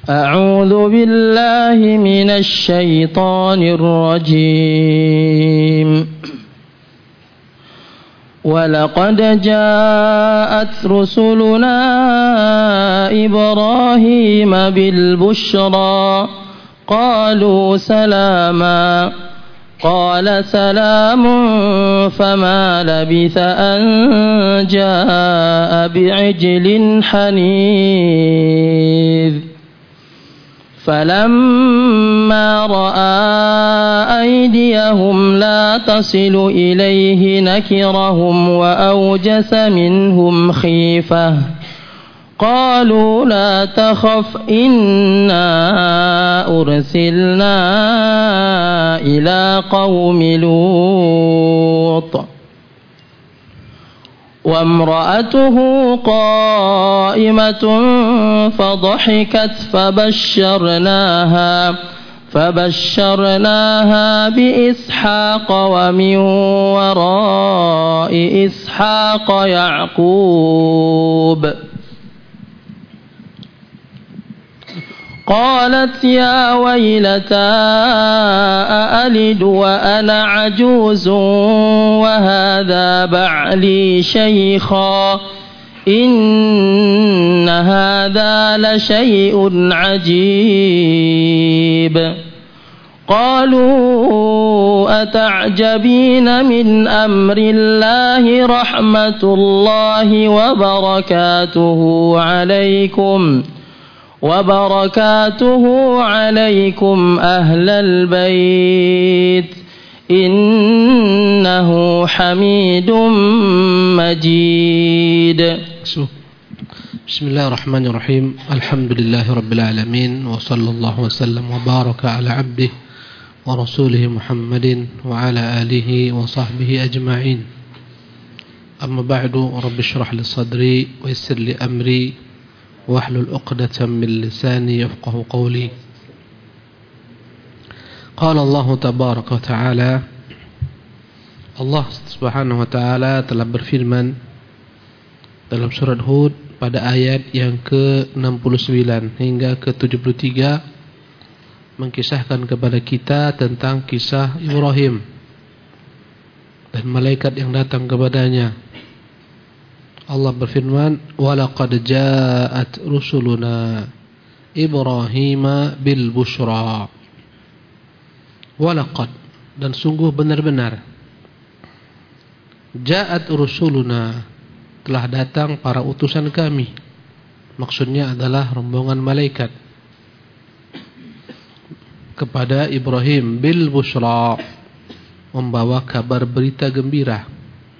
أعوذ بالله من الشيطان الرجيم ولقد جاءت رسلنا إبراهيم بالبشرى قالوا سلاما قال سلام فما لبث أن جاء بعجل حنيذ فلما رأى أيديهم لا تصل إليه نكرهم وأوجس منهم خيفة قالوا لا تخف إنا أرسلنا إلى قوم لوط وامرأته قائمة فضحكت فبشرناها بإسحاق ومن وراء إسحاق يعقوب قالت يا ويلتى أألد وأنا عجوز وهذا بعلي شيخا إن هذا لشيء عجيب قالوا أتعجبين من أمر الله رحمة الله وبركاته عليكم أهل البيت إنه حميد مجيد. بسم الله الرحمن الرحيم. الحمد لله رب العالمين وصلى الله وسلم وبارك على عبده ورسوله محمد وعلى آله وصحبه أجمعين. أما بعد رب اشرح لي صدري ويسر لي أمري واحلل عقدة من لساني يفقه قولي. قال الله تبارك وتعالى, Allah Subhanahu wa taala telah berfirman dalam surat Hud pada ayat yang ke-69 hingga ke-73 mengkisahkan kepada kita tentang kisah Ibrahim dan malaikat yang datang kepadanya. Allah berfirman, "Walaqad ja'at rusuluna Ibrahim bil busyra." Walaqad, dan sungguh benar-benar, ja'at rusuluna, telah datang para utusan kami. Maksudnya adalah rombongan malaikat kepada Ibrahim bil busyra, membawa kabar berita gembira.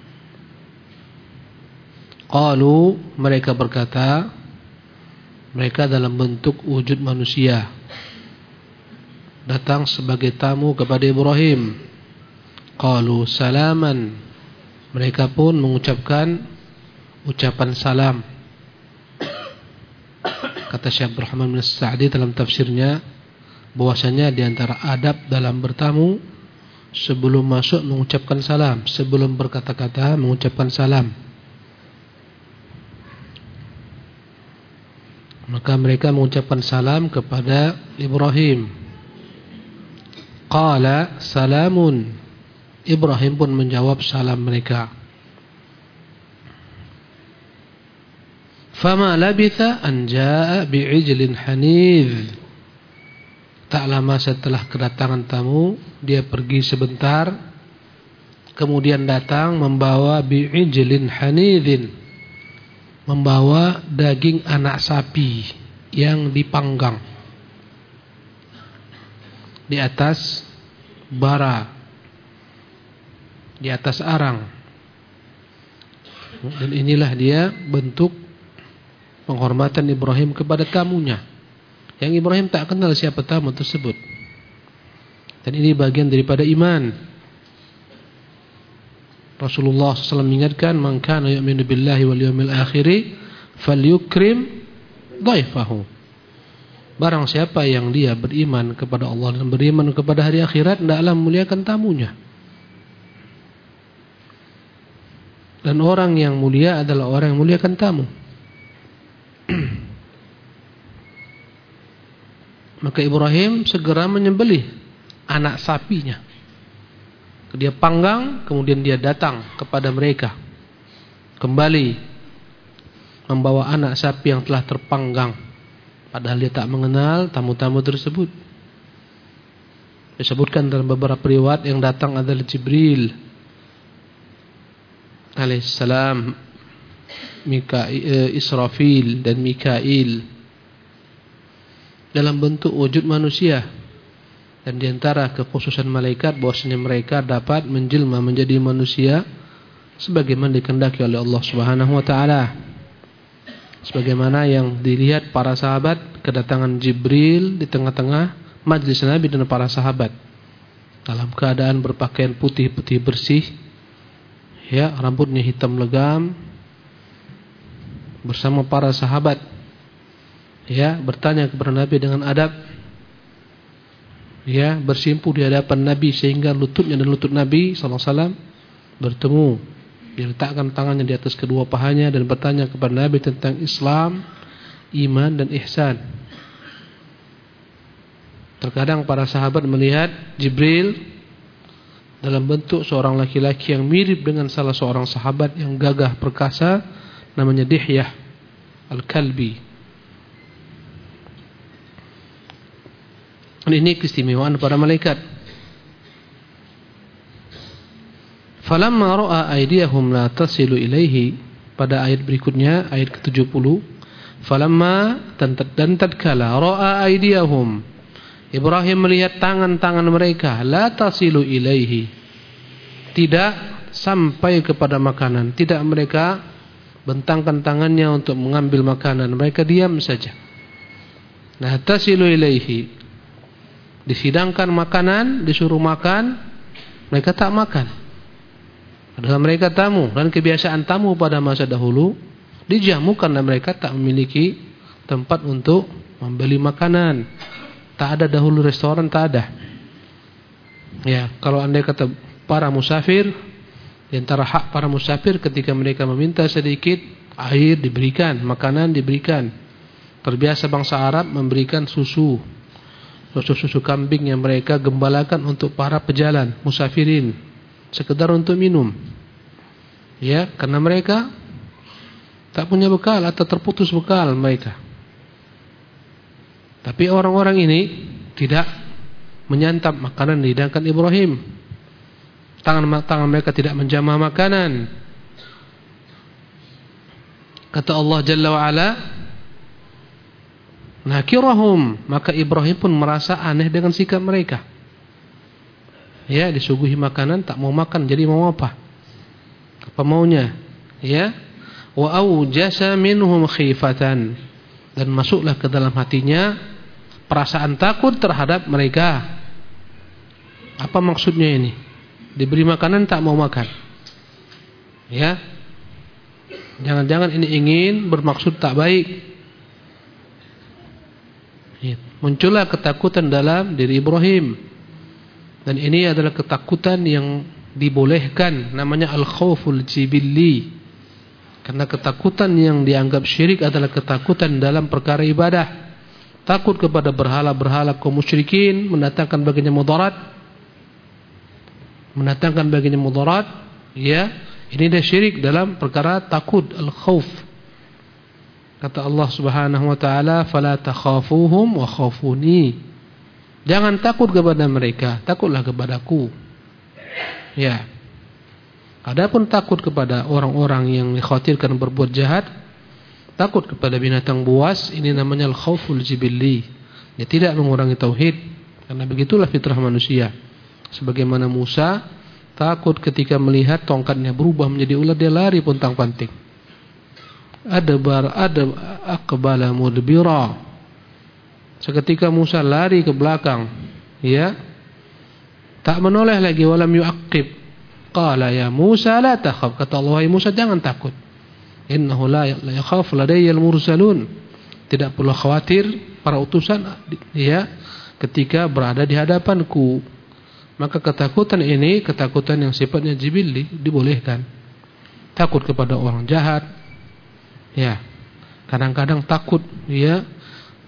Qalu, mereka berkata, mereka dalam bentuk wujud manusia, datang sebagai tamu kepada Ibrahim. Qalu salaman, mereka pun mengucapkan ucapan salam. Kata Syekh Abdurrahman bin Sa'di dalam tafsirnya, bahwasanya di antara adab dalam bertamu, sebelum masuk mengucapkan salam, sebelum berkata-kata mengucapkan salam. Maka mereka mengucapkan salam kepada Ibrahim. Qala salamun, Ibrahim pun menjawab salam mereka. Fama labitha an jaa bi'ijlin hanidh. Tak lama setelah kedatangan tamu, dia pergi sebentar, kemudian datang membawa bi'ijlin hanidhin, membawa daging anak sapi yang dipanggang di atas bara, di atas arang. Dan inilah dia bentuk penghormatan Ibrahim kepada tamunya, yang Ibrahim tak kenal siapa tamu tersebut. Dan ini bagian daripada iman. Rasulullah SAW mengingatkan, "Man kana yu'minu billahi wal yawmil akhir falyukrim dhaifahu." Barang siapa yang dia beriman kepada Allah dan beriman kepada hari akhirat, hendaklah memuliakan tamunya. Dan orang yang mulia adalah orang yang muliakan tamu. Maka Ibrahim segera menyembelih anak sapinya. Dia panggang, kemudian dia datang kepada mereka, kembali membawa anak sapi yang telah terpanggang. Padahal dia tak mengenal tamu-tamu tersebut. Disebutkan dalam beberapa riwayat yang datang adalah Jibril alaihissalam, Israfil dan Mikail dalam bentuk wujud manusia. Dan diantara kekhususan malaikat bahwasanya mereka dapat menjelma menjadi manusia sebagaimana dikehendaki oleh Allah Subhanahu wa taala. Sebagaimana yang dilihat para sahabat, kedatangan Jibril di tengah-tengah majlis Nabi dan para sahabat dalam keadaan berpakaian putih-putih bersih, ya, rambutnya hitam legam, bersama para sahabat, ya, bertanya kepada Nabi dengan adab, ya, bersimpuh di hadapan Nabi sehingga lututnya dan lutut Nabi SAW bertemu. Diletakkan tangannya di atas kedua pahanya dan bertanya kepada Nabi tentang Islam, iman dan ihsan. Terkadang para sahabat melihat Jibril dalam bentuk seorang laki-laki yang mirip dengan salah seorang sahabat yang gagah perkasa, namanya Dihyah Al-Kalbi. Ini keistimewaan para malaikat. Falamma ra'a aydiyahum la tasilu ilaihi, pada ayat berikutnya, ayat ke-70, falamma, dan tatkala ra'a aydiyahum, Ibrahim melihat tangan-tangan mereka, la tasilu ilaihi, tidak sampai kepada makanan, tidak mereka bentangkan tangannya untuk mengambil makanan, mereka diam saja. La tasilu ilaihi, disidangkan makanan, disuruh makan, mereka tak makan. Padahal mereka tamu, dan kebiasaan tamu pada masa dahulu dijamukan dan mereka tak memiliki tempat untuk membeli makanan. Tak ada dahulu restoran, tak ada. Ya, kalau andai kata para musafir, di antara hak para musafir ketika mereka meminta sedikit air diberikan, makanan diberikan. Terbiasa bangsa Arab memberikan susu kambing yang mereka gembalakan untuk para pejalan musafirin, sekedar untuk minum, ya, karena mereka tak punya bekal atau terputus bekal mereka. Tapi orang-orang ini tidak menyantap makanan dihidangkan Ibrahim. Tangan mereka tidak menjamah makanan. Kata Allah Jalla wa'ala, nakirahum, maka Ibrahim pun merasa aneh dengan sikap mereka. Ya, disuguhi makanan tak mau makan, jadi mau apa? Apa maunya? Ya. Wa aujasa minhum khifatan, dan masuklah ke dalam hatinya perasaan takut terhadap mereka. Apa maksudnya ini? Diberi makanan tak mau makan. Ya. Jangan-jangan ini ingin bermaksud tak baik. Ya. Muncullah ketakutan dalam diri Ibrahim. Dan ini adalah ketakutan yang dibolehkan, namanya al-khawful jibilli. Karena ketakutan yang dianggap syirik adalah ketakutan dalam perkara ibadah. Takut kepada berhala-berhala kaum musyrikin, mendatangkan baginya mudarat. Ya, ini dah syirik dalam perkara takut, al-khawf. Kata Allah Subhanahu wa taala, "Fala takhafuhum wa khafuni." Jangan takut kepada mereka, takutlah kepadaku. Ya. Adapun takut kepada orang-orang yang dikhawatirkan berbuat jahat, takut kepada binatang buas, ini namanya al-khawful jibilli. Dia tidak mengurangi tauhid, karena begitulah fitrah manusia. Sebagaimana Musa takut ketika melihat tongkatnya berubah menjadi ular, dia lari pontang-panting. Aqbala mudbira. Seketika Musa lari ke belakang, ya, tak menoleh lagi. Walam yu'aqib. Qala ya Musa la takhaf, kata Allah, Musa jangan takut. Innahu la yakhaf ladayyal mursalun. Tidak perlu khawatir para utusan, ya, ketika berada di hadapanku. Maka ketakutan ini ketakutan yang sifatnya jibilli, dibolehkan. Takut kepada orang jahat, ya. Kadang-kadang takut, ya,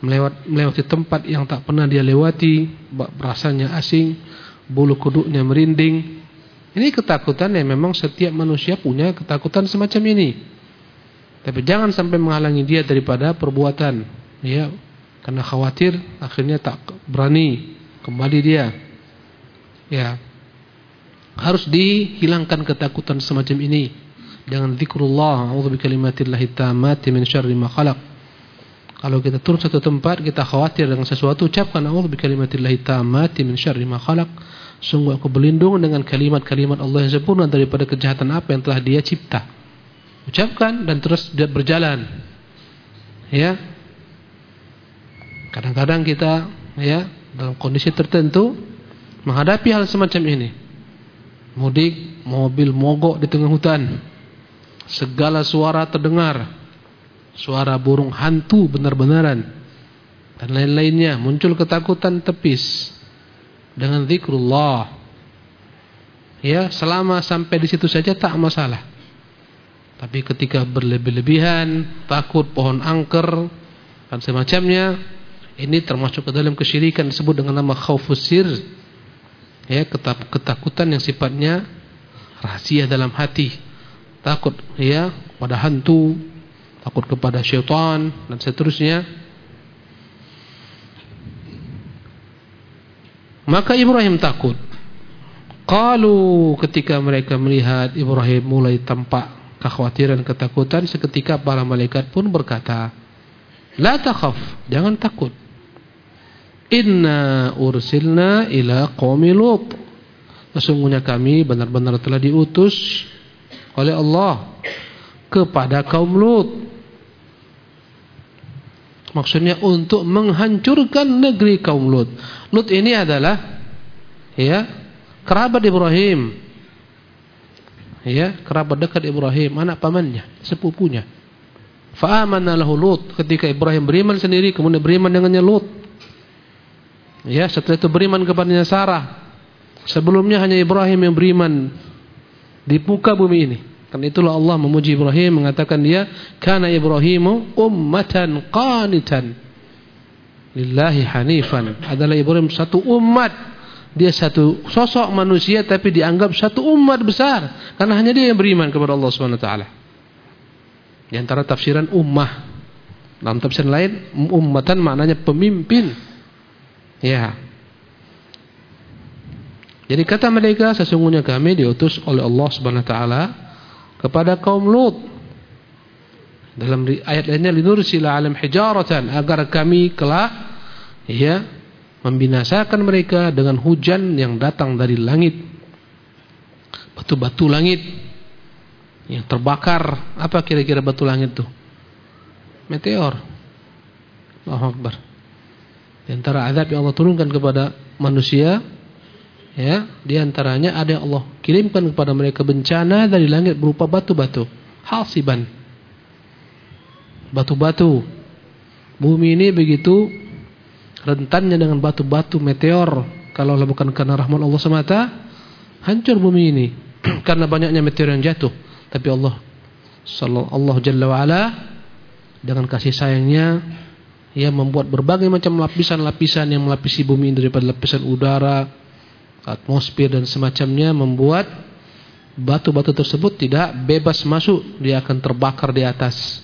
melewati tempat yang tak pernah dia lewati, rasanya asing, bulu kuduknya merinding. Ini ketakutan yang memang setiap manusia punya ketakutan semacam ini. Tapi jangan sampai menghalangi dia daripada perbuatan, ya, karena khawatir akhirnya tak berani kembali dia. Ya, harus dihilangkan ketakutan semacam ini dengan zikrullah, a'udzu bikalimatillahi tammati min syarri ma khalaq. Kalau kita turun satu tempat, kita khawatir dengan sesuatu, ucapkan a'udzu bikalimatillahi tammati min syarri ma khalaq. Sungguh aku berlindung dengan kalimat-kalimat Allah yang sempurna daripada kejahatan apa yang telah Dia cipta. Ucapkan dan terus berjalan. Ya. Kadang-kadang kita, ya, dalam kondisi tertentu menghadapi hal semacam ini. Mudik, mobil mogok di tengah hutan. Segala suara terdengar. Suara burung hantu benar-benaran dan lain-lainnya, muncul ketakutan tepis. Dengan zikrullah, ya, selama sampai di situ saja tak masalah. Tapi ketika berlebih-lebihan, takut pohon angker dan semacamnya, ini termasuk ke dalam kesyirikan disebut dengan nama khaufus sir. Ya, ketakutan yang sifatnya rahasia dalam hati. Takut, ya, pada hantu, takut kepada syaitan dan seterusnya. Maka Ibrahim takut. Qalu, ketika mereka melihat Ibrahim mulai tampak kekhawatiran, ketakutan, seketika para malaikat pun berkata, la takhaf, jangan takut. Inna ursilna ila qaumi Lut. Sesungguhnya kami benar-benar telah diutus oleh Allah kepada kaum Lut. Maksudnya untuk menghancurkan negeri kaum Lut. Lut ini adalah, ya, kerabat Ibrahim. Ya, kerabat dekat Ibrahim, anak pamannya, sepupunya. Fa amanna lahu Lut. Ketika Ibrahim beriman sendiri, kemudian beriman dengannya Lut. Ya, setelah itu beriman kepadanya Sarah. Sebelumnya hanya Ibrahim yang beriman di muka bumi ini. Karena itulah Allah memuji Ibrahim, mengatakan dia kana Ibrahimu ummatan qanitan lillahi hanifan. Adalah Ibrahim satu umat. Dia satu sosok manusia tapi dianggap satu umat besar karena hanya dia yang beriman kepada Allah Subhanahu wa taala. Di antara tafsiran ummah. Dalam tafsiran lain ummatan maknanya pemimpin. Ya. Jadi kata mereka, sesungguhnya kami diutus oleh Allah Subhanahu wa taala kepada kaum Lut. Dalam ayat lainnya linursila 'alaihim hijaratan, agar kami kelak, ya, membinasakan mereka dengan hujan yang datang dari langit. Batu-batu langit yang terbakar. Apa kira-kira batu langit itu? Meteor. Allahu Akbar. Di antara azab yang Allah turunkan kepada manusia, ya, di antaranya ada yang Allah kirimkan kepada mereka bencana dari langit berupa batu-batu, hasiban. Batu-batu. Bumi ini begitu rentannya dengan batu-batu meteor. Kalau bukan karena rahmat Allah semata, hancur bumi ini karena banyaknya meteor yang jatuh. Tapi Allah Jalla wa Ala dengan kasih sayangnya, ia membuat berbagai macam lapisan-lapisan yang melapisi bumi ini, daripada lapisan udara, atmosfer dan semacamnya, membuat batu-batu tersebut tidak bebas masuk, dia akan terbakar di atas.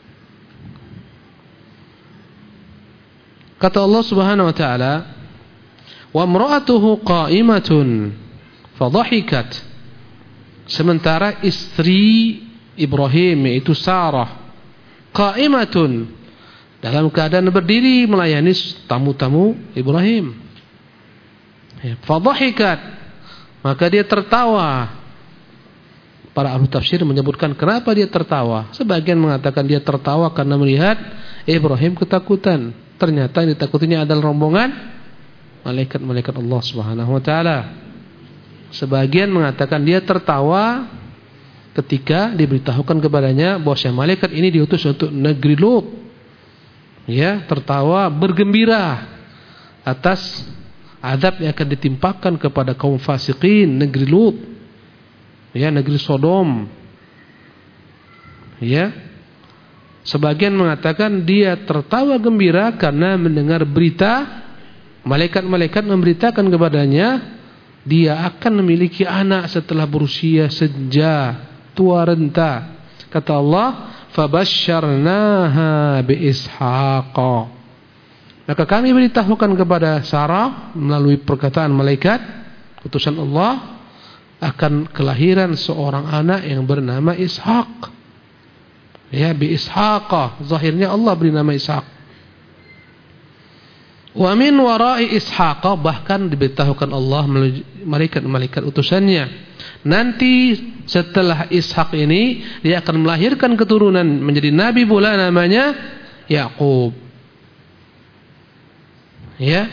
Kata Allah Subhanahu wa taala, wa imra'atuhu qa'imatun fadhahikat. Sementara istri Ibrahim, yaitu Sarah, qa'imatun, dalam keadaan berdiri melayani tamu-tamu Ibrahim. Fadhahikat, maka dia tertawa. Para ahli tafsir menyebutkan kenapa dia tertawa. Sebagian mengatakan dia tertawa karena melihat Ibrahim ketakutan. Ternyata yang ditakutinya adalah rombongan malaikat-malaikat Allah Subhanahu wa taala. Sebagian mengatakan dia tertawa ketika diberitahukan kepadanya bahwa malaikat ini diutus untuk negeri Lut. Ya, tertawa bergembira atas azab yang akan ditimpakan kepada kaum fasikin negeri Lut. Ya, negeri Sodom. Ya. Sebagian mengatakan dia tertawa gembira karena mendengar berita malaikat-malaikat memberitakan kepadanya dia akan memiliki anak setelah berusia senja, tua renta. Kata Allah, fabasyarnaha biishaq. Maka kami beritahukan kepada Sarah melalui perkataan malaikat utusan Allah akan kelahiran seorang anak yang bernama Ishaq. Ya, biishaq. Zahirnya Allah beri nama Ishaq. Wa min wara'i Ishaq, bahkan diberitahukan Allah melalui malaikat-malaikat utusannya, nanti setelah Ishaq ini dia akan melahirkan keturunan menjadi nabi pula namanya Yakub. Ya.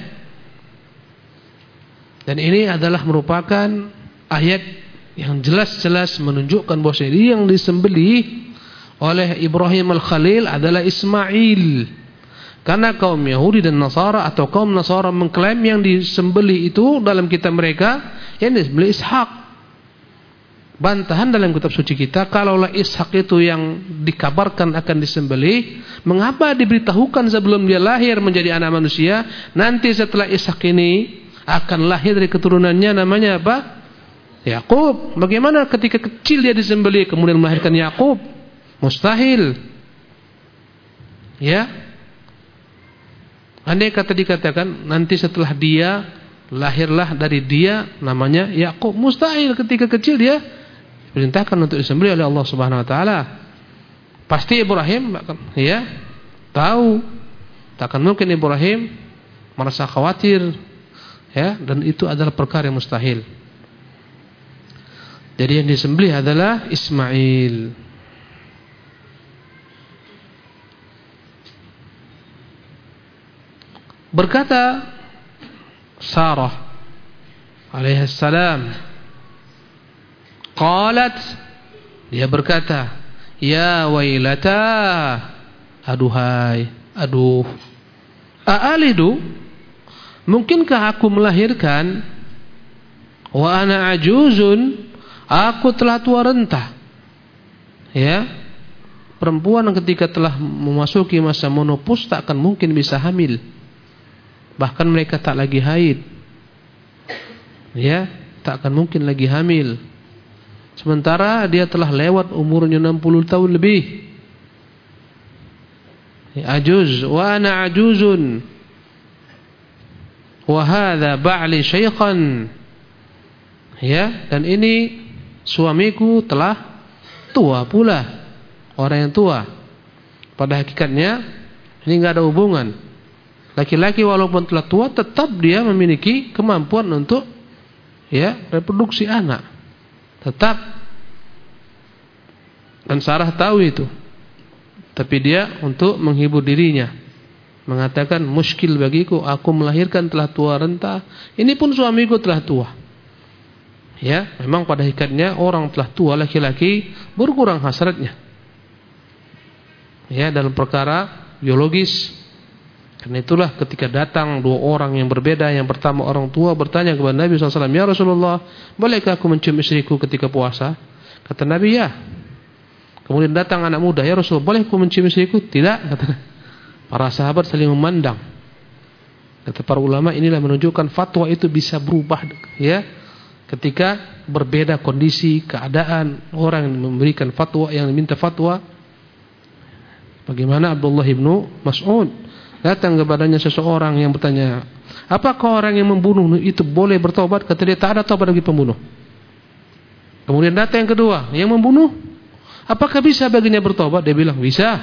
Dan ini adalah merupakan ayat yang jelas-jelas menunjukkan bahwa dia yang disembelih oleh Ibrahim al-Khalil adalah Ismail. Karena kaum Yahudi dan Nasara atau kaum Nasara mengklaim yang disembelih itu dalam kitab mereka yang disembelih Ishak. Bantahan dalam kitab suci kita, kalaulah Ishak itu yang dikabarkan akan disembelih, mengapa diberitahukan sebelum dia lahir menjadi anak manusia, nanti setelah Ishak ini akan lahir dari keturunannya namanya apa? Yakub. Bagaimana ketika kecil dia disembelih kemudian melahirkan Yakub? Mustahil. Ya. Andai kata dikatakan nanti setelah dia lahirlah dari dia namanya Yakub, mustahil ketika kecil dia perintahkan untuk disembelih oleh Allah Subhanahu wa taala. Pasti Ibrahim ya tahu, takkan mungkin Ibrahim merasa khawatir ya, dan itu adalah perkara yang mustahil. Jadi yang disembelih adalah Ismail. Berkata Sarah alaihissalam, qalat, dia berkata, ya wailata, aduhai, aduh, aalidu, mungkinkah aku melahirkan, wa ana ajuzun, aku telah tua renta. Ya, perempuan ketika telah memasuki masa menopause tak akan mungkin bisa hamil. Bahkan mereka tak lagi haid. Ya, tak akan mungkin lagi hamil. Sementara dia telah lewat umurnya 60 tahun lebih. Ya, ajuz, wa ana ajuzun. Wa hadza ba'li syaikhan. Ya, dan ini suamiku telah tua pula. Orang yang tua. Pada hakikatnya ini enggak ada hubungan. Laki-laki walaupun telah tua tetap dia memiliki kemampuan untuk ya reproduksi anak. Tetap. Dan Sarah tahu itu. Tapi dia untuk menghibur dirinya mengatakan, muskil bagiku, aku melahirkan telah tua renta. Ini pun suamiku telah tua. Ya, memang pada hakikatnya orang telah tua laki-laki berkurang hasratnya. Ya, dalam perkara biologis. Karena itulah ketika datang dua orang yang berbeda, yang pertama orang tua bertanya kepada Nabi SAW, ya Rasulullah, bolehkah aku mencium istriku ketika puasa? Kata Nabi, ya. Kemudian datang anak muda, ya Rasulullah, boleh aku mencium istriku? Tidak, kata. Para sahabat saling memandang. Kata para ulama, inilah menunjukkan fatwa itu bisa berubah, ya, ketika berbeda kondisi, keadaan orang yang memberikan fatwa, yang minta fatwa. Bagaimana Abdullah ibnu Mas'ud datang kepadanya seseorang yang bertanya, apakah orang yang membunuh itu boleh bertobat? Kata dia, tak ada tobat bagi pembunuh. Kemudian datang yang kedua, yang membunuh, apakah bisa baginya bertobat? Dia bilang, bisa.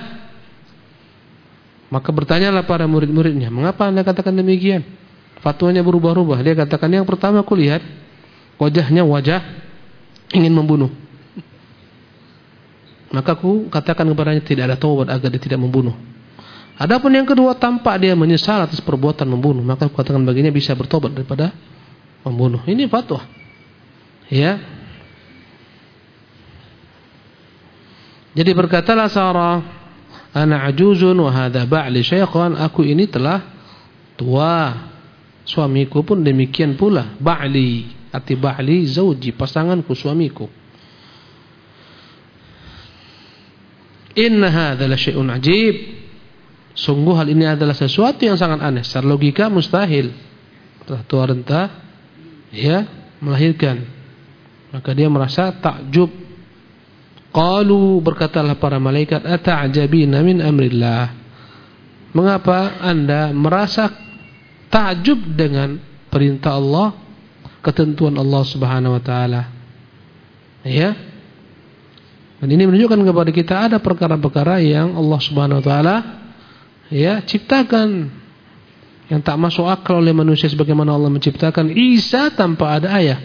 Maka bertanyalah para murid-muridnya, mengapa anda katakan demikian? Fatwanya berubah-ubah. Dia katakan, yang pertama aku lihat wajahnya wajah ingin membunuh. Maka aku katakan kepadanya tidak ada taubat agar dia tidak membunuh. Adapun yang kedua, tampak dia menyesal atas perbuatan membunuh, maka aku katakan baginya bisa bertobat daripada membunuh. Ini fatwa. Ya. Jadi berkatalah Sarah, ana ajuzun wa hadza ba'li syaikhan, aku ini telah tua, suamiku pun demikian pula. Ba'li, arti ba'li zauji, pasanganku, suamiku. Inna hadza la syai'un ajib. Sungguh hal ini adalah sesuatu yang sangat aneh. Secara logika mustahil. Telah tua renta ya melahirkan. Maka dia merasa takjub. Qalu, berkatalah para malaikat, ata'jabina min amrillah. Mengapa Anda merasa takjub dengan perintah Allah, ketentuan Allah Subhanahu wa taala? Ya. Dan ini menunjukkan kepada kita ada perkara-perkara yang Allah Subhanahu wa taala ya ciptakan yang tak masuk akal oleh manusia, sebagaimana Allah menciptakan Isa tanpa ada ayah.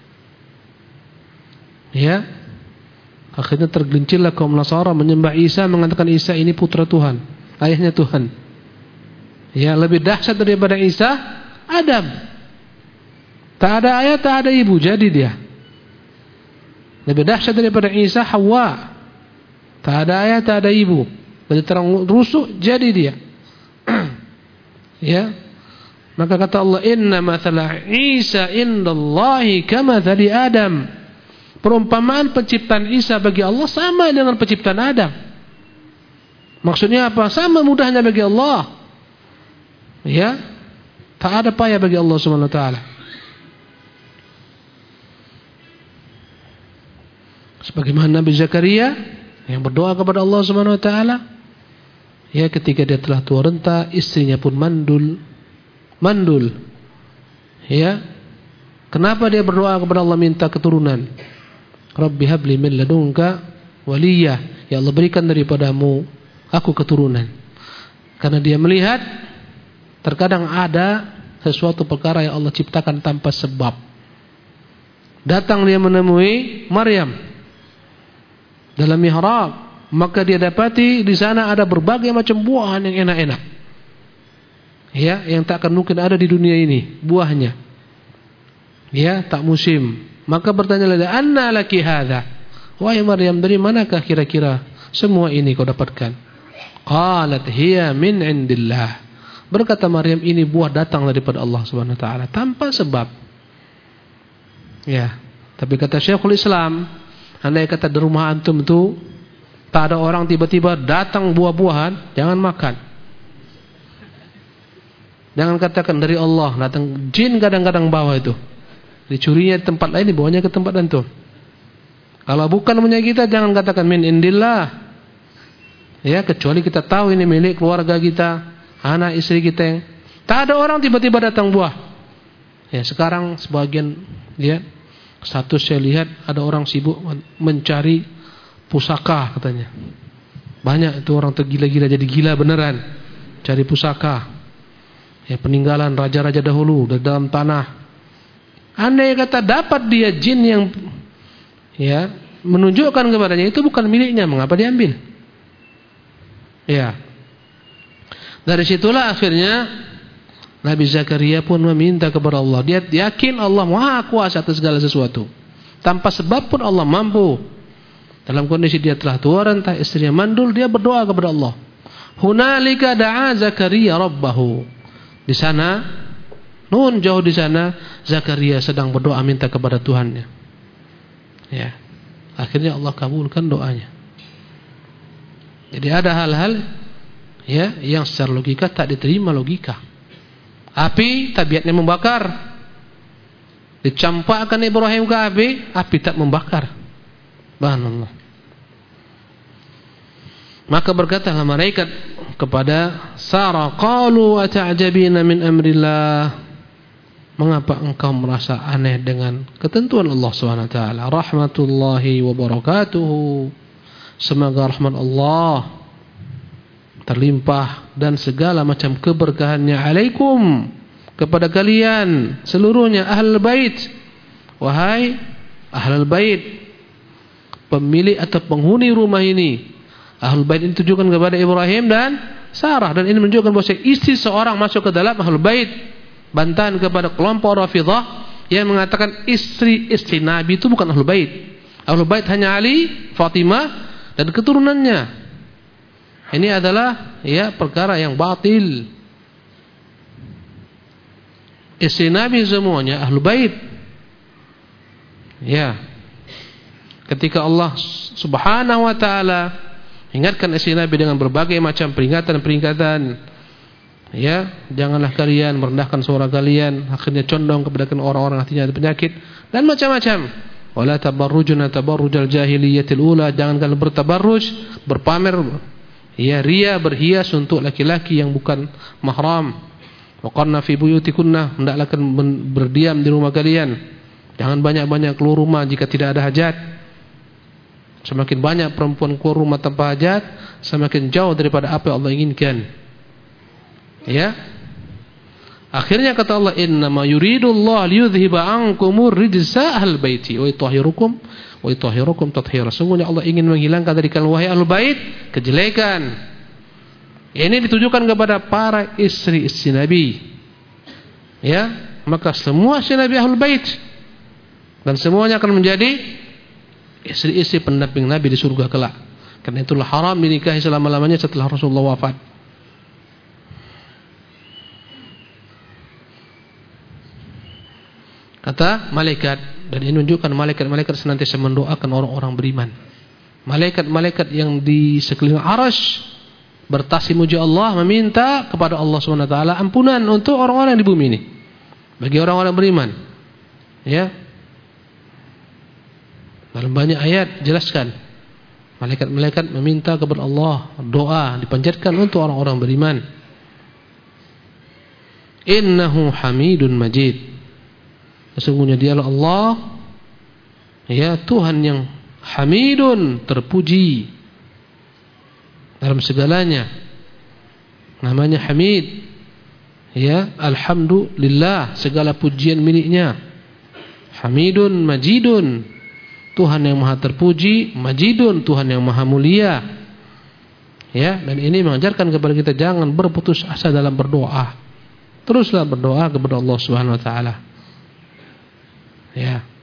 Ya. Akhirnya tergelincirlah kaum Nasara menyembah Isa, mengatakan Isa ini putra Tuhan, ayahnya Tuhan. Ya, lebih dahsyat daripada Isa, Adam. Tak ada ayah, tak ada ibu, jadi dia. Lebih dahsyat daripada Isa, Hawa. Tak ada ayah, tak ada ibu, dari terang rusuk, jadi dia. Ya. Maka kata Allah, inna mathala Isa indallahi kamathali Adam. Perumpamaan penciptaan Isa bagi Allah sama dengan penciptaan Adam. Maksudnya apa? Sama mudahnya bagi Allah. Ya, tak ada payah bagi Allah Subhanahu wa taala. Sebagaimana Nabi Zakaria yang berdoa kepada Allah Subhanahu wa taala, ya ketika dia telah tua renta, istrinya pun mandul. Ya. Kenapa dia berdoa kepada Allah minta keturunan? Rabbi habli min ladunka waliyah. Ya Allah, berikan daripadamu aku keturunan. Karena dia melihat terkadang ada sesuatu perkara yang Allah ciptakan tanpa sebab. Datang dia menemui Maryam dalam mihrab, maka dia dapati di sana ada berbagai macam buahan yang enak-enak. Ya, yang tak akan mungkin ada di dunia ini buahnya. Ya, tak musim. Maka bertanyalah dia, anna laki hadza? Wahai Maryam, dari manakah kira-kira semua ini kau dapatkan? Qalat hiya min indillah. Berkata Maryam, ini buah datang daripada Allah Subhanahu wa taala tanpa sebab. Ya, tapi kata Syekhul Islam, andai kata di rumah antum itu tak ada orang, tiba-tiba datang buah-buahan, jangan makan. Jangan katakan dari Allah, datang jin kadang-kadang bawa itu. Dicurinya di tempat lain, dibawanya ke tempat antum. Kalau bukan punya kita, jangan katakan min indillah. Ya, kecuali kita tahu ini milik keluarga kita, anak istri kita yang tak ada orang tiba-tiba datang buah. Ya, sekarang sebagian ya status saya lihat ada orang sibuk mencari pusaka katanya. Banyak itu orang tergila-gila, jadi gila beneran cari pusaka. Ya, peninggalan raja-raja dahulu dari dalam tanah. Andai kata dapat dia jin yang ya menunjukkan kepadanya itu bukan miliknya, mengapa diambil? Ya. Dari situlah akhirnya Nabi Zakaria pun meminta kepada Allah. Dia yakin Allah Maha Kuasa atas segala sesuatu. Tanpa sebab pun Allah mampu. Dalam kondisi dia telah tua renta, istrinya mandul, dia berdoa kepada Allah. Hunalika da'a Zakaria rabbahu. Di sana, jauh di sana, Zakaria sedang berdoa minta kepada Tuhannya. Ya. Akhirnya Allah kabulkan doanya. Jadi ada hal-hal ya yang secara logika tak diterima logika. Api tabiatnya membakar. Dicampakkan Ibrahim ke api tak membakar. Subhanallah. Maka berkatalah malaikat kepada Sarah, qalu ata'jabina min amrillah. Mengapa engkau merasa aneh dengan ketentuan Allah Subhanahu wa taala? Rahmatullahi wa barakatuhu. Semoga rahmat Allah terlimpah dan segala macam keberkahannya alaikum, kepada kalian seluruhnya ahlul bait. Wahai ahlul bait, pemilik atau penghuni rumah ini. Ahlul bait ini ditujukan kepada Ibrahim dan Sarah, dan ini menunjukkan bahwa istri seorang masuk ke dalam ahlul bait. Bantahan kepada kelompok Rafidhah yang mengatakan istri-istri Nabi itu bukan ahlul bait. Ahlul bait hanya Ali, Fatimah dan keturunannya. Ini adalah ya perkara yang batil. Istri Nabi semuanya ahlul bait. Ya. Ketika Allah Subhanahu wa taala Ingatkan istri Nabi dengan berbagai macam peringatan-peringatan. Ya, janganlah kalian merendahkan suara kalian, akhirnya condong kepada orang-orang hatinya ada penyakit dan macam-macam. Wala tabarrujuna tabarrujal jahiliyatil ula, jangan kalian bertabarruj, berpamer, ya, ria, berhias untuk laki-laki yang bukan mahram. Waqarna fi buyutikunna, hendaklah kalian berdiam di rumah kalian. Jangan banyak-banyak keluar rumah jika tidak ada hajat. Semakin banyak perempuan keluar rumah tanpa hajat, semakin jauh daripada apa yang Allah inginkan. Ya. Akhirnya kata Allah, innama yuridullahu liyudhhiba ankumur rijsa ahlal baiti wa yutahhirukum tathhira. Sungguhnya Allah ingin menghilangkan dari kalian wahai ahlul bait kejelekan. Ini ditujukan kepada para istri-istri Nabi. Ya, maka semua istri Nabi ahlul bait dan semuanya akan menjadi istri-istri pendamping Nabi di surga kelak. Karena itulah haram dinikahi selama-lamanya setelah Rasulullah wafat. Kata malaikat, dan ini menunjukkan malaikat-malaikat senantiasa mendoakan orang-orang beriman. Malaikat-malaikat yang di sekeliling arasy bertasbih memuji Allah, meminta kepada Allah Subhanahu wa taala ampunan untuk orang-orang di bumi ini. Bagi orang-orang beriman. Ya. Dalam banyak ayat jelaskan malaikat-malaikat meminta kepada Allah, doa dipanjatkan untuk orang-orang beriman. Innahu Hamidun Majid. Sesungguhnya dialah Allah, ya, Tuhan yang Hamidun, terpuji dalam segalanya. Namanya Hamid. Ya, alhamdulillah, segala pujian miliknya. Hamidun Majidun, Tuhan yang maha terpuji, Majidun, Tuhan yang maha mulia. Ya, dan ini mengajarkan kepada kita jangan berputus asa dalam berdoa. Teruslah berdoa kepada Allah Subhanahu wa taala. Ya.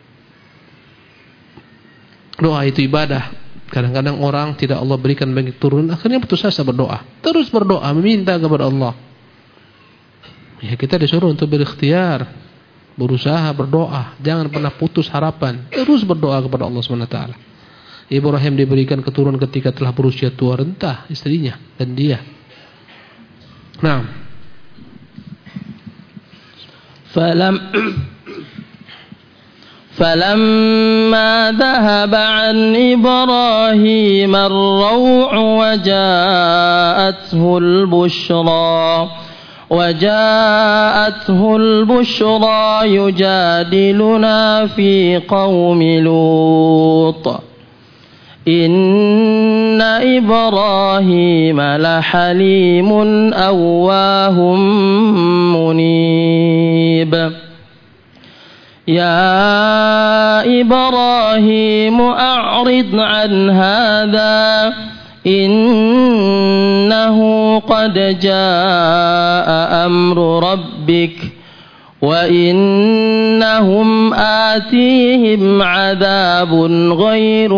Doa itu ibadah. Kadang-kadang orang tidak Allah berikan bagi turun, akhirnya putus asa berdoa. Terus berdoa, meminta kepada Allah. Ya, kita disuruh untuk berikhtiar, berusaha berdoa, jangan pernah putus harapan. Terus berdoa kepada Allah Subhanahu wa taala. Ibrahim diberikan keturunan ketika telah berusia tua renta, istrinya dan dia. Nah, فلما ذهب عن إبراهيم الروع وجاءته البشرى يجادلنا في قوم لوط إن إبراهيم لحليم أواه منيب يا إبراهيم أعرض عن هذا إنه قد جاء أمر ربك وإنهم آتيهم عذاب غير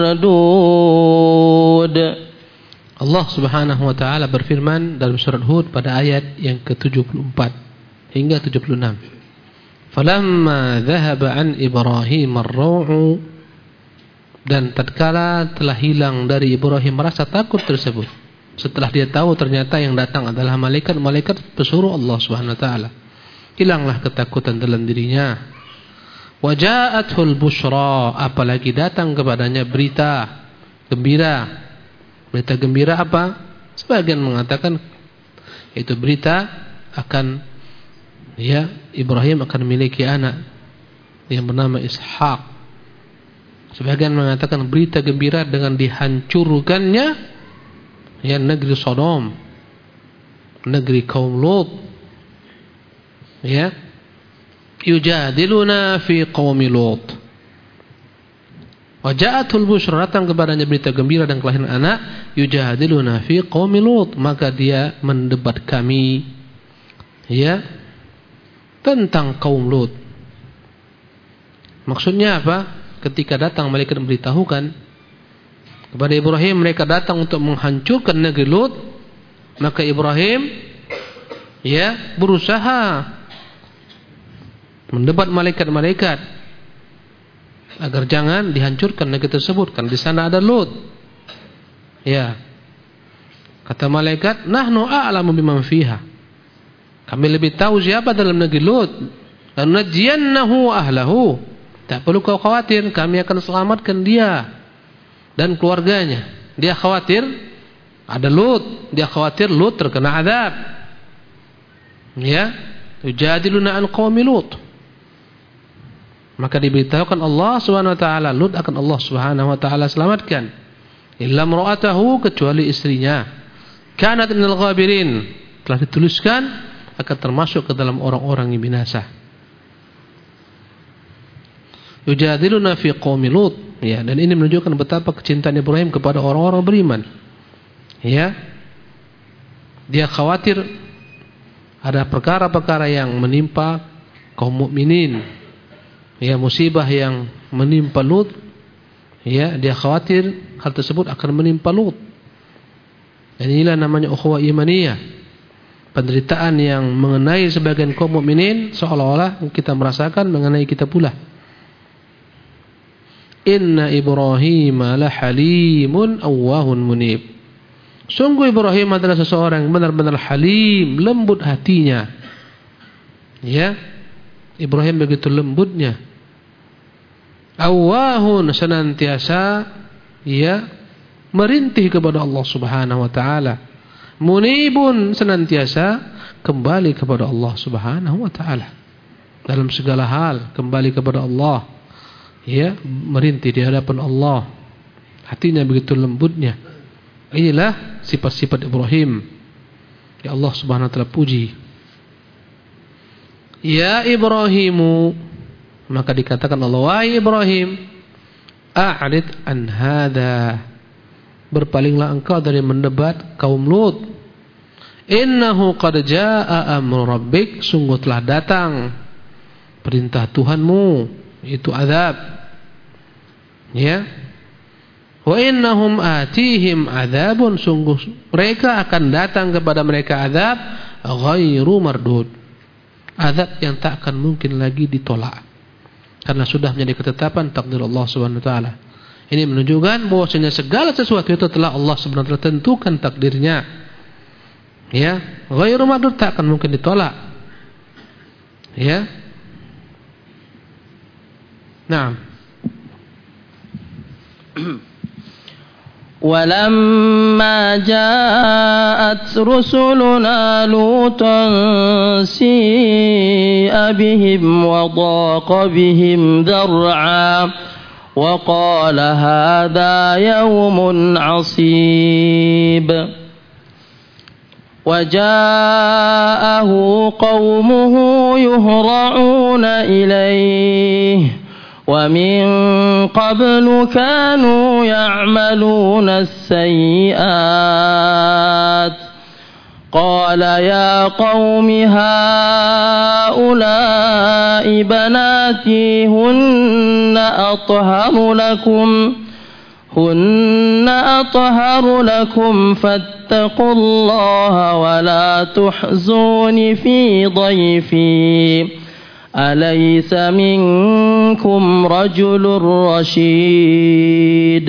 مردود. Allah Subhanahu wa taala berfirman dalam surat Hud pada ayat yang ke-74 hingga 76. Falamma dhahaba an Ibrahim ar-raw'u, dan tatkala telah hilang dari Ibrahim rasa takut tersebut, setelah dia tahu ternyata yang datang adalah malaikat pesuruh Allah Subhanahu wa taala, hilanglah ketakutan dalam dirinya. Wa ja'athul busyra, apalagi datang kepadanya berita gembira. Berita gembira apa? Sebagian mengatakan itu berita akan, ya, Ibrahim akan memiliki anak yang bernama Ishak. Sebagian mengatakan berita gembira dengan dihancurkannya, ya, negeri Sodom, negeri kaum Lut. Ya, yujadiluna fi qaumi Lut. Wa ja'atul busyra, datang kepadanya berita gembira dan kelahiran anak, yujadiluna fi qaumi Lut, maka dia mendebat kami, ya, tentang kaum Lut. Maksudnya apa? Ketika datang malaikat memberitahukan kepada Ibrahim mereka datang untuk menghancurkan negeri Lut, maka Ibrahim, ya, berusaha mendebat malaikat-malaikat agar jangan dihancurkan negeri tersebut, karena di sana ada Lut. Ya. Kata malaikat, nahnu a'lamu biman fiha. Kami lebih tahu siapa dalam negeri Lut. Najiyannahu ahlahu. Tak perlu kau khawatir, kami akan selamatkan dia dan keluarganya. Dia khawatir ada Lut, dia khawatir Lut terkena azab. Ya, yujadiluna an qaumi Lut. Maka diberitahukan Allah Subhanahu wa taala, Lut akan Allah Subhanahu wa taala selamatkan. Illa imra'atahu, kecuali istrinya. Kanat minal ghabirin, telah dituliskan akan termasuk ke dalam orang-orang yang binasa. Yujadiluna fi qaumi Lut. Ya, dan ini menunjukkan betapa kecintaan Ibrahim kepada orang-orang beriman. Ya. Dia khawatir ada perkara-perkara yang menimpa kaum mukminin. Ya, musibah yang menimpa Lut. Ya, dia khawatir hal tersebut akan menimpa Lut. Dan inilah namanya ukhuwah imaniyah. Penderitaan yang mengenai sebagian kaum mukminin seolah-olah kita merasakan mengenai kita pula. Inna Ibrahim la halimun awwahun munib. Sungguh Ibrahim adalah seseorang yang benar-benar halim, lembut hatinya. Ya, Ibrahim begitu lembutnya. Awwahun, senantiasa ya merintih kepada Allah Subhanahu wa taala. Munibun, senantiasa kembali kepada Allah Subhanahu wa taala. Dalam segala hal kembali kepada Allah. Ya, merintih di hadapan Allah. Hatinya begitu lembutnya. Inilah sifat-sifat Ibrahim. Ya Allah Subhanahu wa taala puji. Ya Ibrahimu, maka dikatakan Allah, wahai Ibrahim, a'rid an hadza. Berpalinglah engkau dari mendebat kaum Lut. Innahu qad jaa'a amru rabbik, sungguh telah datang perintah Tuhanmu, itu azab. Ya. Wa innahum atihim azabun, sungguh mereka akan datang kepada mereka azab ghairu mardud. Azab yang tak akan mungkin lagi ditolak. Karena sudah menjadi ketetapan takdir Allah Subhanahu wa taala. Ini menunjukkan bahwasanya segala sesuatu itu telah Allah Subhanahu wa taala tentukan takdirnya. Ya, ghairu mardud, tak akan mungkin ditolak. Ya. Naam. ولما جاءت رسلنا لوطا سيء بهم وضاق بهم ذرعا وقال هذا يوم عصيب وجاءه قومه يهرعون إليه ومن قبل كانوا يعملون السيئات قال يا قوم هؤلاء بناتي هن أطهر لكم فاتقوا الله ولا تحزون في ضيفي أليس منكم رجل رشيد.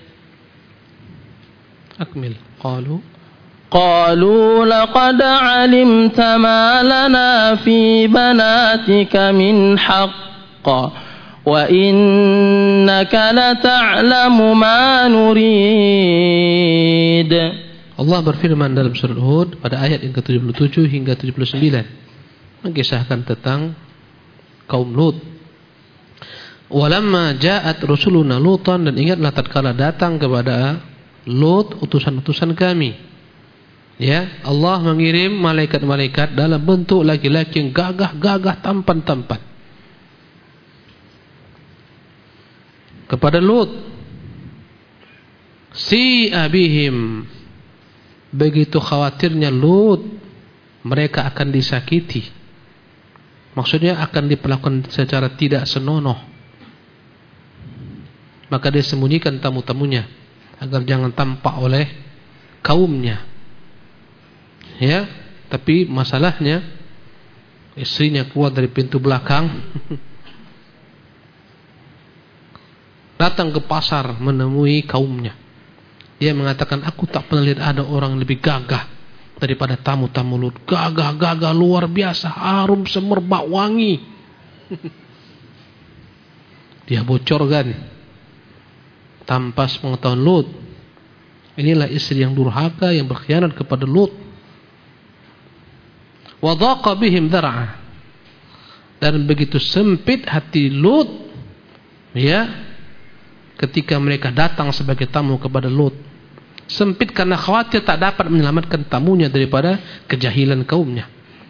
أكمل. قالوا لقد علمت ما لنا في بناتك من حق وإنك لتعلم ما نريد. Allah berfirman dalam surat Hud pada ayat yang ke-77 hingga 79 mengisahkan tentang kaum Lut. Walamma ja'at rusuluna Lutan, dan ingatlah tatkala datang kepada Lut utusan-utusan kami. Ya, Allah mengirim malaikat-malaikat dalam bentuk laki-laki yang gagah-gagah, tampan-tampan kepada Lut. Si abihim, begitu khawatirnya Lut mereka akan disakiti. Maksudnya akan diperlakukan secara tidak senonoh. Maka dia sembunyikan tamu-tamunya agar jangan tampak oleh kaumnya. Ya, tapi masalahnya istrinya keluar dari pintu belakang, datang ke pasar menemui kaumnya. Dia mengatakan, aku tak pernah lihat ada orang lebih gagah daripada tamu-tamu Lut. Gagah luar biasa, harum semerbak wangi. Dia bocorkan tanpa sepengetahuan Lut. Inilah istri yang durhaka, yang berkhianat kepada Lut. Wa dhaqa bihim dhar'a. Dan begitu sempit hati Lut, ya, ketika mereka datang sebagai tamu kepada Lut. Sempit karena khawatir tak dapat menyelamatkan tamunya daripada kejahilan kaumnya.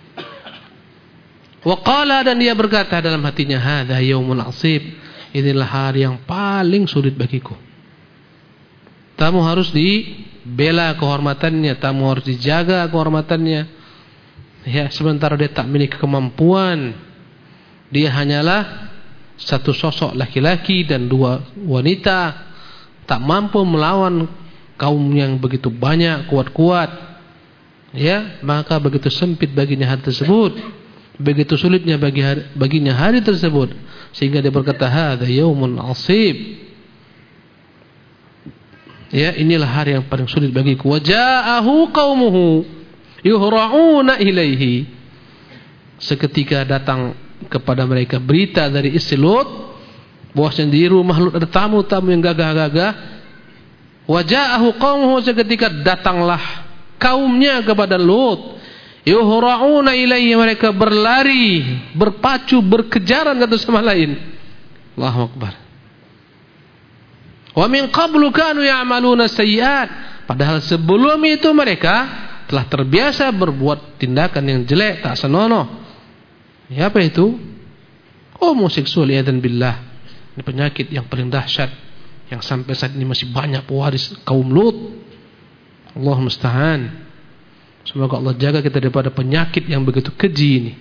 Wa qala, dan dia berkata dalam hatinya, hadza yaumun asib. Inilah hari yang paling sulit bagiku. Tamu harus dibela kehormatannya, tamu harus dijaga kehormatannya. Ya, sementara dia tak memiliki kemampuan. Dia hanyalah satu sosok laki-laki dan dua wanita, tak mampu melawan kaum yang begitu banyak, kuat-kuat. Ya, maka begitu sempit baginya hari tersebut, begitu sulitnya baginya hari tersebut, sehingga dia berkata, hadza yaumun asib. Ya, inilah hari yang paling sulit bagiku. Wa ja'ahu qaumuhu yuhra'una ilaihi. Seketika datang kepada mereka berita dari istri Lut, bahwasanya di rumah Lut ada tamu-tamu yang gagah-gagah. Wa ja'ahu qaumuhu, seketika datanglah kaumnya kepada Lut. Yuhra'una ilaihi, mereka berlari, berpacu, berkejaran satu sama lain. Allahu Akbar. Wa min qablu kanu ya'maluna sayyi'at. Padahal sebelum itu mereka telah terbiasa berbuat tindakan yang jelek, tak senonoh. Ya, apa itu? Homoseksual, iyadzan billah. Ini penyakit yang paling dahsyat yang sampai saat ini masih banyak pewaris kaum Lut. Allah musta'an. Semoga Allah jaga kita daripada penyakit yang begitu keji ini.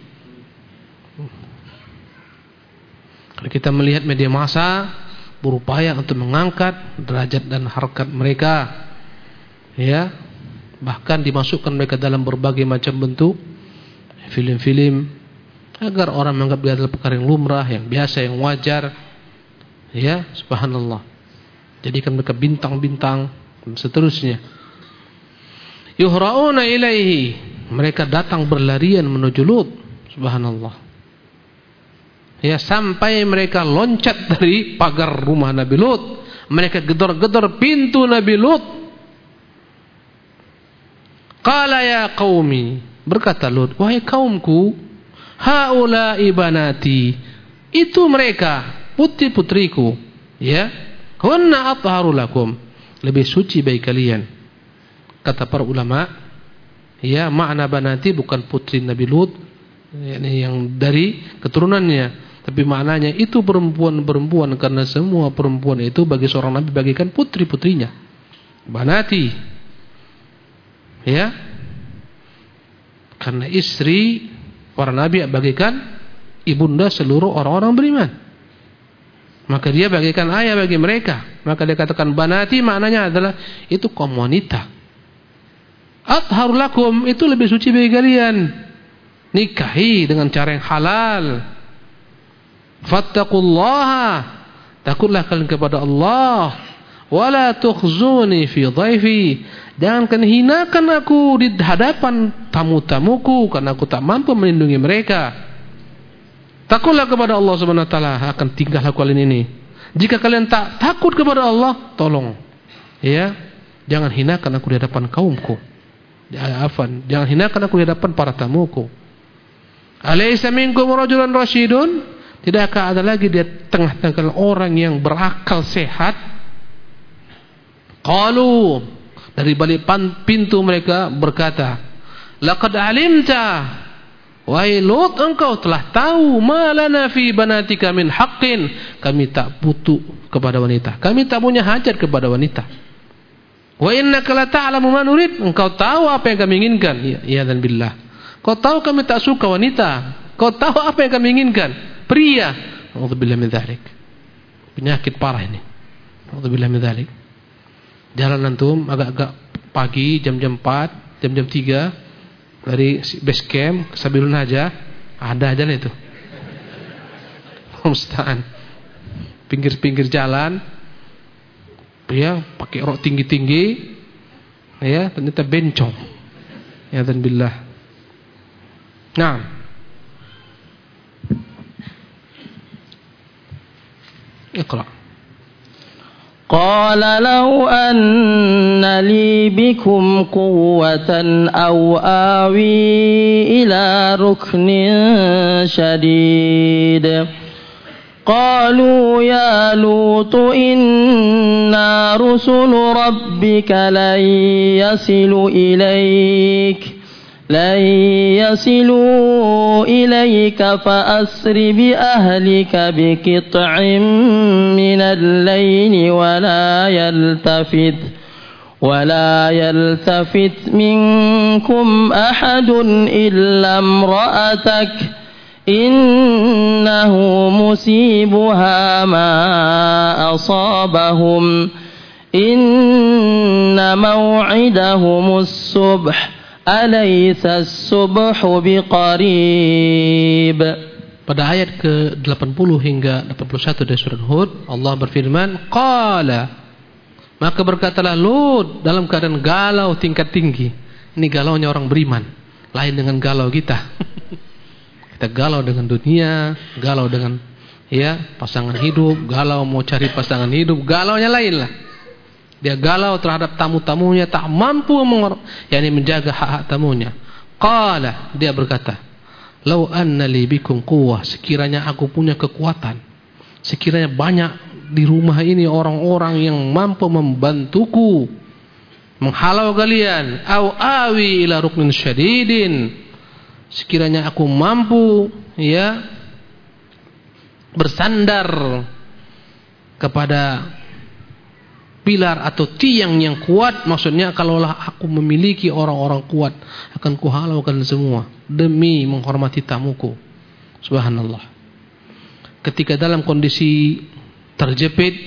Kalau kita melihat media massa berupaya untuk mengangkat derajat dan harkat mereka, ya, bahkan dimasukkan mereka dalam berbagai macam bentuk film-film agar orang menganggap dia adalah perkara yang lumrah, yang biasa, yang wajar. Ya, subhanallah. Jadikan mereka bintang-bintang dan seterusnya. Yuhra'una ilaihi, mereka datang berlarian menuju Lut. Subhanallah. Ya, sampai mereka loncat dari pagar rumah Nabi Lut. Mereka gedor-gedor pintu Nabi Lut. Qala ya qaumi, berkata Lut, wahai kaumku, haula ibanati, itu mereka putri-putriku, ya, kunna atharu lakum, lebih suci bagi kalian. Kata para ulama, ya, makna banati bukan putri Nabi Lut, yakni yang dari keturunannya, tapi maknanya itu perempuan-perempuan, karena semua perempuan itu bagi seorang Nabi bagikan putri-putrinya, banati. Ya, karena istri para Nabi bagikan ibunda seluruh orang-orang beriman, maka dia bagikan ayah bagi mereka. Maka dia katakan banati, maknanya adalah itu kaum wanita. Athharu lakum, itu lebih suci bagi kalian. Nikahi dengan cara yang halal. Fattaqullaha, takutlah kalian kepada Allah. Wala tukhzuni fi dhaifi, jangan kalian hinakan aku di hadapan tamu-tamuku, karena aku tak mampu melindungi mereka. Takutlah kepada Allah Subhanahu wa taala, akan tinggal aku kalian ini. Jika kalian tak takut kepada Allah, tolong, ya, jangan hinakan aku di hadapan kaumku. Jangan hinakan aku di hadapan para tamuku. Alaysa minkum rajulun rasyidun, tidakkah ada lagi di tengah-tengah orang yang berakal sehat? Qalu, dari balik pintu mereka berkata, laqad alimta, wahai Lut, engkau telah tahu, ma lana fi banatika min haqqin, kami tak butuh kepada wanita, kami tak punya hajat kepada wanita. Wa innaka la ta'lamu ma nurid, engkau tahu apa yang kami inginkan. Ya dan billah, kau tahu kami tak suka wanita, kau tahu apa yang kami inginkan, pria. A'udzubillahi min dzalik. Penyakit parah ini. A'udzubillahi min dzalik. Jalan antum agak-agak pagi, jam-jam 4, jam-jam 3 dari base camp ke Sabilun Najah, ada aja itu. Musta'an. Pinggir-pinggir jalan Ya, pakai rok tinggi-tinggi, ya, ternyata bencong. Ya dan billah. Nah. Iqra. قال لو أن لي بكم قوة أو آوي إلى ركن شديد قالوا يا لوط إنا رسل ربك لن يصلوا إليك فأسر بأهلك بقطع من الليل ولا يلتفت منكم أحد إلا امرأتك إنه مصيبها ما أصابهم إن موعدهم الصبح أليس الصبح بقريب. Pada ayat ke-80 hingga 81 dari surah Hud, Allah berfirman, qala, maka berkatalah Lut dalam keadaan galau tingkat tinggi. Ini galaunya orang beriman, lain dengan galau kita. Kita galau dengan dunia, galau dengan pasangan hidup, galau mau cari pasangan hidup, galaunya lain lah. Dia galau terhadap tamu-tamunya, tak mampu menjaga hak-hak tamunya. Qala, dia berkata, lau anna li bikum quwwah, sekiranya aku punya kekuatan, sekiranya banyak di rumah ini orang-orang yang mampu membantuku menghalau kalian, au awi ila ruknin syadidin, sekiranya aku mampu bersandar kepada pilar atau tiang yang kuat, maksudnya kalaulah aku memiliki orang-orang kuat akan kuhalaukan semua demi menghormati tamuku. Subhanallah. Ketika dalam kondisi terjepit,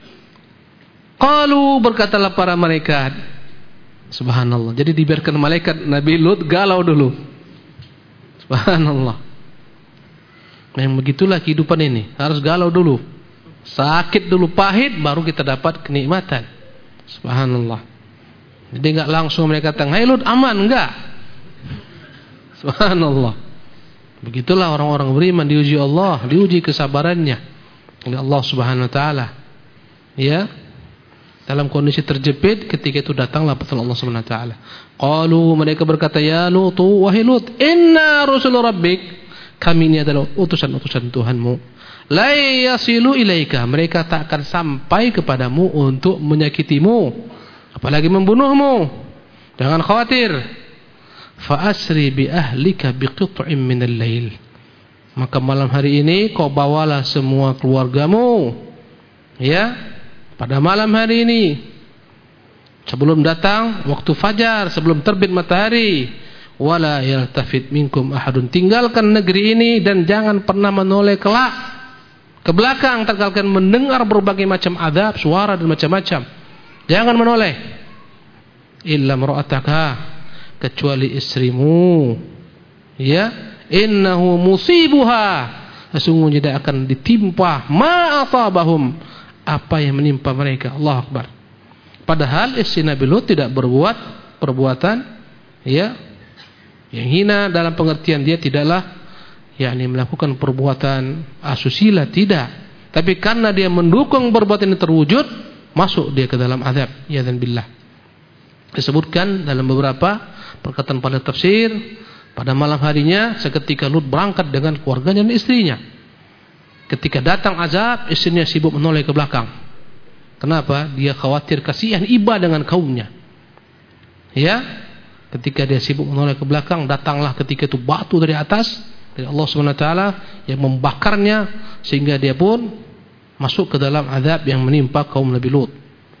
qalu, berkatalah para malaikat. Subhanallah. Jadi dibiarkan malaikat Nabi Lut galau dulu. Subhanallah. Memang begitulah kehidupan ini, harus galau dulu. Sakit dulu, pahit, baru kita dapat kenikmatan. Subhanallah. Jadi enggak langsung mereka katakan, "Hai Lut, aman?" Enggak. Subhanallah. Begitulah orang-orang beriman diuji Allah, diuji kesabarannya oleh Allah Subhanahu wa taala. Ya. Dalam kondisi terjepit, ketika itu datanglah petunjuk Allah Subhanahu wa taala. Qalu, mereka berkata, "Ya Lut, wahai Lut, inna rusul rabbik." Kami ini adalah utusan-utusan Tuhanmu. La yasilu ilaika, mereka tak akan sampai kepadamu untuk menyakitimu, apalagi membunuhmu. Jangan khawatir. Fa asri bi ahlika biqit'in minal lail, maka malam hari ini kau bawalah semua keluargamu pada malam hari ini, sebelum datang waktu fajar, sebelum terbit matahari. Wala yaltafit minkum ahadun, tinggalkan negeri ini dan jangan pernah menoleh kelak ke belakang, tak akan mendengar berbagai macam azab, suara dan macam-macam. Jangan menoleh. Illa mar'ataka, kecuali istrimu. Innahu musibuha, sesungguhnya dia akan ditimpa ma asabahum, apa yang menimpa mereka. Allahu Akbar. Padahal istri Nabi Lut tidak berbuat perbuatan yang hina, dalam pengertian dia tidaklah melakukan perbuatan asusila, tidak. Tapi karena dia mendukung perbuatan ini terwujud, masuk dia ke dalam azab. Ya dan billah. Disebutkan dalam beberapa perkataan pada tafsir, pada malam harinya seketika Lut berangkat dengan keluarganya dan istrinya. Ketika datang azab, istrinya sibuk menoleh ke belakang. Kenapa? Dia khawatir kasihan iba dengan kaumnya. Ketika dia sibuk menoleh ke belakang, datanglah ketika itu batu dari atas, dari Allah Subhanahu wa taala yang membakarnya, sehingga dia pun masuk ke dalam azab yang menimpa kaum Nabi Lut.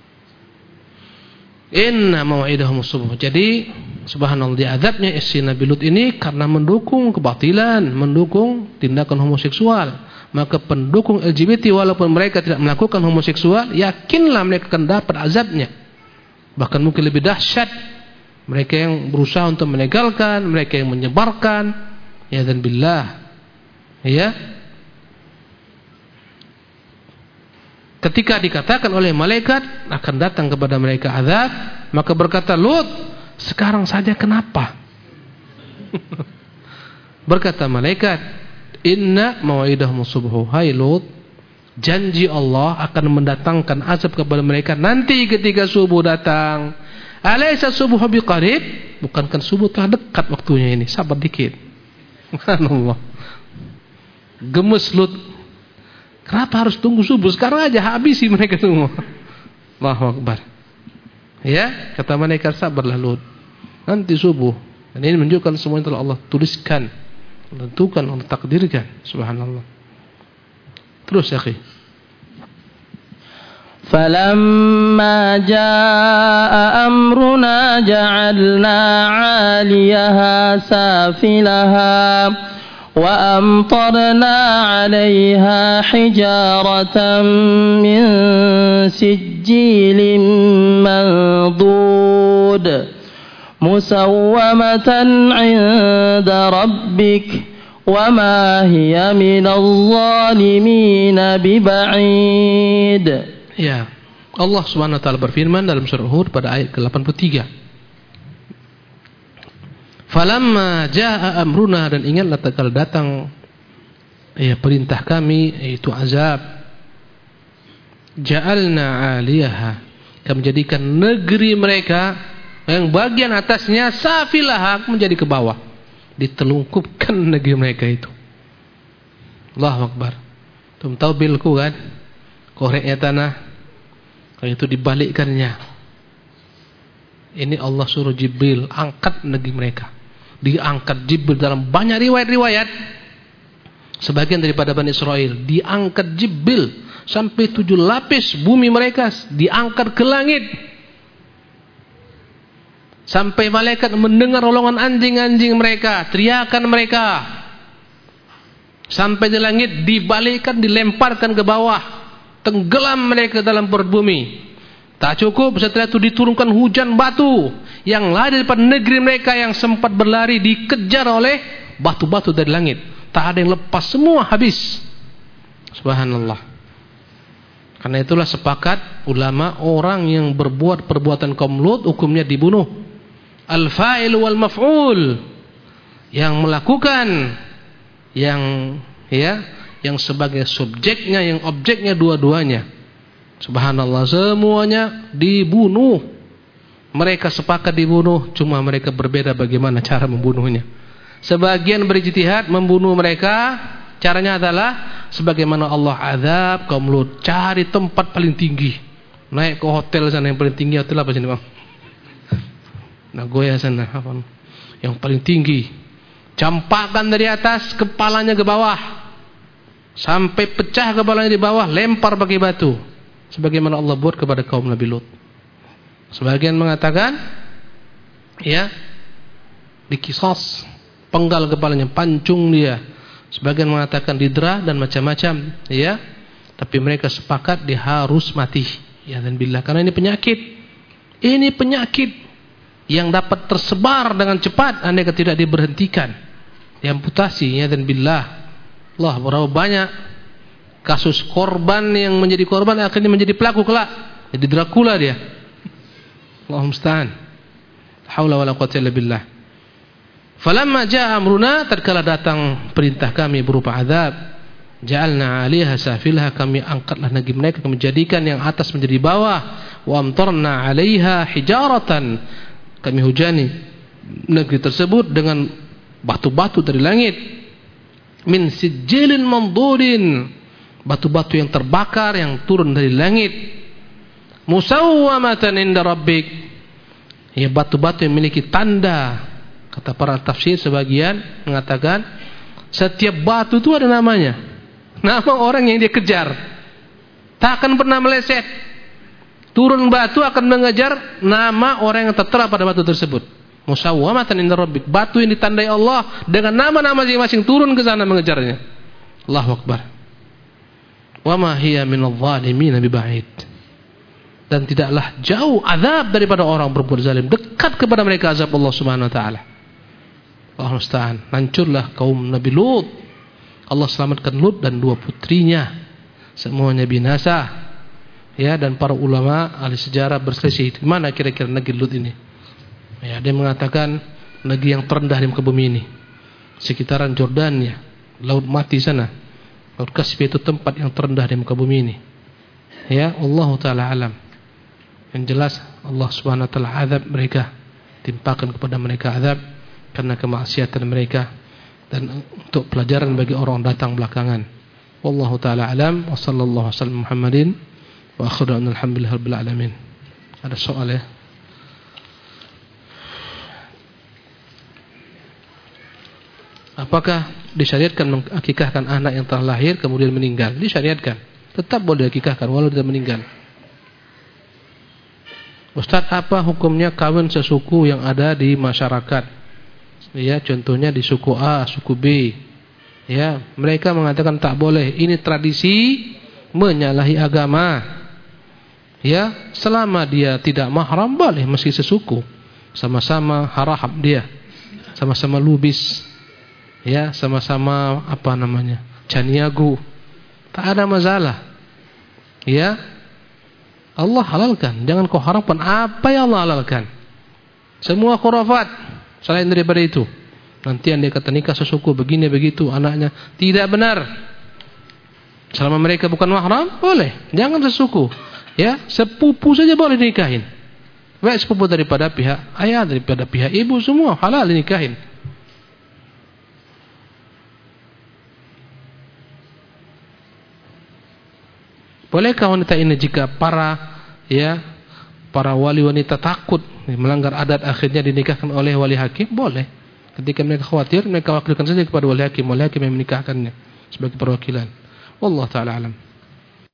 Inna mau'idahum subuh. Jadi subhanallah, di azabnya istri Nabi Lut ini karena mendukung kebatilan, mendukung tindakan homoseksual. Maka pendukung LGBT walaupun mereka tidak melakukan homoseksual, yakinlah mereka akan dapat azabnya. Bahkan mungkin lebih dahsyat. Mereka yang berusaha untuk melegalkan, mereka yang menyebarkan, dan billah. Ketika dikatakan oleh malaikat akan datang kepada mereka azab, maka berkata Lut, sekarang saja kenapa? Berkata malaikat, inna mau'idahum subhu. Hai Lut, janji Allah akan mendatangkan azab kepada mereka nanti ketika subuh datang. Alaysa subuhu biqarib? Bukankah subuh telah dekat waktunya ini? Sabar dikit. Subhanallah. Gemes Lut. Kenapa harus tunggu subuh? Sekarang aja habisi mereka semua. Allahu Akbar. Ya, kata malaikat, sabarlah Lut. Nanti subuh. Dan ini menunjukkan semua yang telah Allah tuliskan, tentukan, Allah takdirkan. Subhanallah. Terus ya akhi. فَلَمَّا جَاءَ أَمْرُنَا جَعَلْنَا عَالِيَهَا سَافِلَهَا وَأَمْطَرْنَا عَلَيْهَا حِجَارَةً مِّن سِجِّيلٍ مَّنضُودٍ مُّسَوَّمَةً عِندَ رَبِّكَ وَمَا هِيَ مِنَ الظَّالِمِينَ بِبَعِيدٍ. Ya, Allah Subhanahu wa taala berfirman dalam surah Hud pada ayat ke-83. Falamma jaa amruna, dan ingatlah tatkala datang perintah kami, yaitu azab. Ja'alna 'aliyaha, kami menjadikan negeri mereka yang bagian atasnya safilaha, menjadi ke bawah, ditelungkupkan negeri mereka itu. Allahu Akbar. Tum tahu bilku kan? Koreknya tanah, kalau itu dibalikkannya. Ini Allah suruh Jibril angkat negeri mereka. Diangkat Jibril dalam banyak riwayat-riwayat. Sebagian daripada Bani Israel diangkat Jibril sampai 7 lapis bumi mereka diangkat ke langit. Sampai malaikat mendengar rolongan anjing-anjing mereka, teriakan mereka. Sampai di langit dibalikkan, dilemparkan ke bawah, tenggelam mereka dalam perut bumi. Tak cukup, setelah itu diturunkan hujan batu yang lari daripada negeri mereka yang sempat berlari, dikejar oleh batu-batu dari langit. Tak ada yang lepas, semua habis. Subhanallah. Karena itulah sepakat ulama, orang yang berbuat perbuatan kaum Lut hukumnya dibunuh. Al-fa'il wal maf'ul, yang melakukan, yang sebagai subjeknya, yang objeknya, dua-duanya. Subhanallah, semuanya dibunuh. Mereka sepakat dibunuh, cuma mereka berbeda bagaimana cara membunuhnya. Sebagian berijtihad membunuh mereka, caranya adalah sebagaimana Allah azab kaum Lut, cari tempat paling tinggi, naik ke hotel sana yang paling tinggi. Hotel apa sini bang? Nagoya sana, apa? Yang paling tinggi, campakkan dari atas, kepalanya ke bawah, sampai pecah kepalanya di bawah, lempar pakai batu, sebagaimana Allah buat kepada kaum Nabi Lut. Sebagian mengatakan dikisos, penggal kepalanya, pancung dia. Sebagian mengatakan didera dan macam-macam, tapi mereka sepakat dia harus mati, dan billah, karena ini penyakit. Ini penyakit yang dapat tersebar dengan cepat andai tidak diberhentikan, diamputasi, dan billah. Allah, berapa banyak kasus korban yang menjadi korban akhirnya menjadi pelaku kelak, jadi Dracula dia. Allahumma musta'an. Haula wala quwwata illa billah. Falamma jaa amruna, tatkala datang perintah kami berupa azab, ja'alna 'aliha safilaha, kami angkatlah negeri mereka, kami jadikan yang atas menjadi bawah, wa amtarna 'alaiha hijaratan, kami hujani negeri tersebut dengan batu-batu dari langit, min sijilin mandudin, batu-batu yang terbakar yang turun dari langit, musawwamatan inda rabbik, batu-batu yang memiliki tanda. Kata para tafsir, sebagian mengatakan setiap batu itu ada namanya, nama orang yang dia kejar, tak akan pernah meleset. Turun batu akan mengejar nama orang yang tertera pada batu tersebut. Musawwamatan inda rabbik, batu yang ditandai Allah dengan nama-nama masing-masing turun ke sana mengejarnya. Allahu Akbar. Wa ma hiya minadh dhalimin biba'id, dan tidaklah jauh azab daripada orang berbuat zalim, dekat kepada mereka azab Allah Subhanahu wa taala. Allah musta'an. Hancurlah kaum Nabi Lut. Allah selamatkan Lut dan 2 putrinya, semuanya binasa. Ya, dan para ulama ahli sejarah berselisih mana kira-kira negeri Lut ini. Ya, dia mengatakan negeri yang terendah di muka bumi ini, sekitaran Jordania, Laut Mati sana. Laut Kaspi itu tempat yang terendah di muka bumi ini. Ya, Allah Ta'ala alam. Yang jelas Allah Subhanahu Wa Ta'ala azab mereka, timpakan kepada mereka azab karena kemaksiatan mereka, dan untuk pelajaran bagi orang datang belakangan. Wallahu Ta'ala alam. Wa sallallahu wasallam Muhammadin wa akhiru alhamdulillahi rabbil alamin. Ada soal ya? Apakah disyariatkan mengakikahkan anak yang telah lahir kemudian meninggal? Disyariatkan. Tetap boleh diakikahkan walau dia meninggal. Ustaz, apa hukumnya kawin sesuku yang ada di masyarakat? Ya, contohnya di suku A, suku B. Ya, mereka mengatakan tak boleh. Ini tradisi menyalahi agama. Ya, selama dia tidak mahram boleh meski sesuku. Sama-sama harahab dia. Sama-sama lubis. Ya, sama-sama apa namanya? Caniagu. Tak ada masalah. Ya. Allah halalkan. Jangan kau haramkan apa yang Allah halalkan. Semua khurafat selain daripada itu. Nanti anda kata nikah sesuku begini begitu anaknya, tidak benar. Selama mereka bukan mahram boleh. Jangan sesuku. Ya, sepupu saja boleh dinikahin. Baik sepupu daripada pihak ayah, daripada pihak ibu, semua halal dinikahin. Bolehkah wanita ini jika para wali wanita takut melanggar adat akhirnya dinikahkan oleh wali hakim? Boleh. Ketika mereka khawatir, mereka wakilkan saja kepada wali hakim yang menikahkannya sebagai perwakilan. Wallahu ta'ala alam.